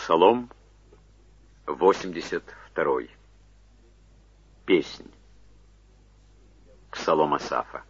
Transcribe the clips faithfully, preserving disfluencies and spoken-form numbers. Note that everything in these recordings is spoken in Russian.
Псалом восемьдесят второй. Песнь. Псалом Асафа.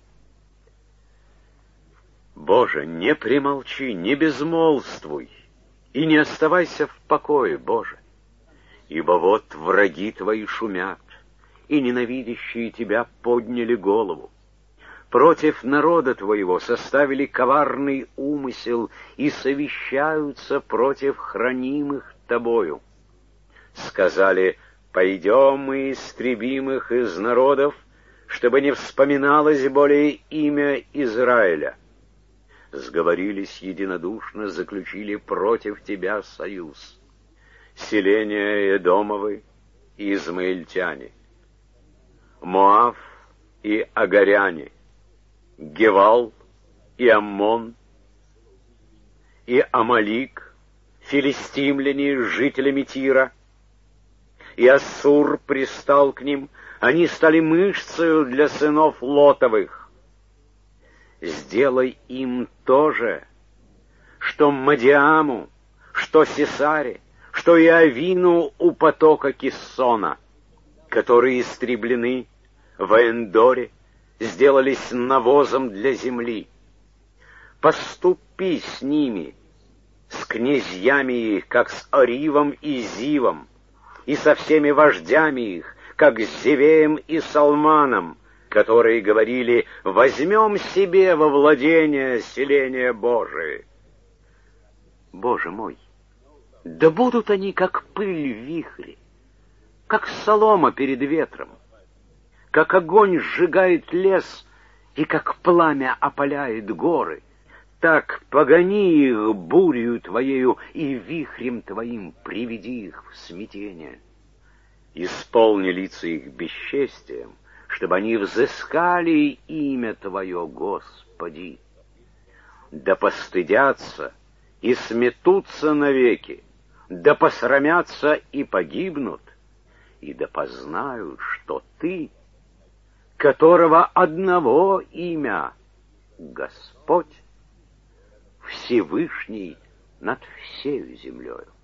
Боже, не премолчи, не безмолвствуй, и не оставайся в покое, Боже, ибо вот враги твои шумят, и ненавидящие тебя подняли голову. Против народа твоего составили коварный умысел и совещаются против хранимых тобою. Сказали: пойдем мы истребим их из народов, чтобы не вспоминалось более имя Израиля. Сговорились единодушно, заключили против тебя союз. Селения Эдомовы и измаильтяне, Моав и агаряне, Гевал и Аммон, и Амалик, филистимляне с жителями Тира, и Ассур пристал к ним, они стали мышцею для сынов Лотовых. Сделай им то же, что Мадиаму, что Сесаре, что и Авину у потока Киссона, которые истреблены в Эндоре, сделались навозом для земли. Поступи с ними, с князьями их, как с Оривом и Зивом, и со всеми вождями их, как с Зевеем и Салманом, которые говорили: возьмем себе во владение селения Божие. Боже мой, да будут они, как пыль в вихре, как солома перед ветром, как огонь сжигает лес и как пламя опаляет горы, так погони их бурью твоею и вихрем твоим приведи их в смятение. Исполни лица их бесчестием, чтобы они взыскали имя Твое, Господи. Да постыдятся и сметутся навеки, да посрамятся и погибнут, и да познают, что Ты, которого одного имя Господь, Всевышний над всею землею.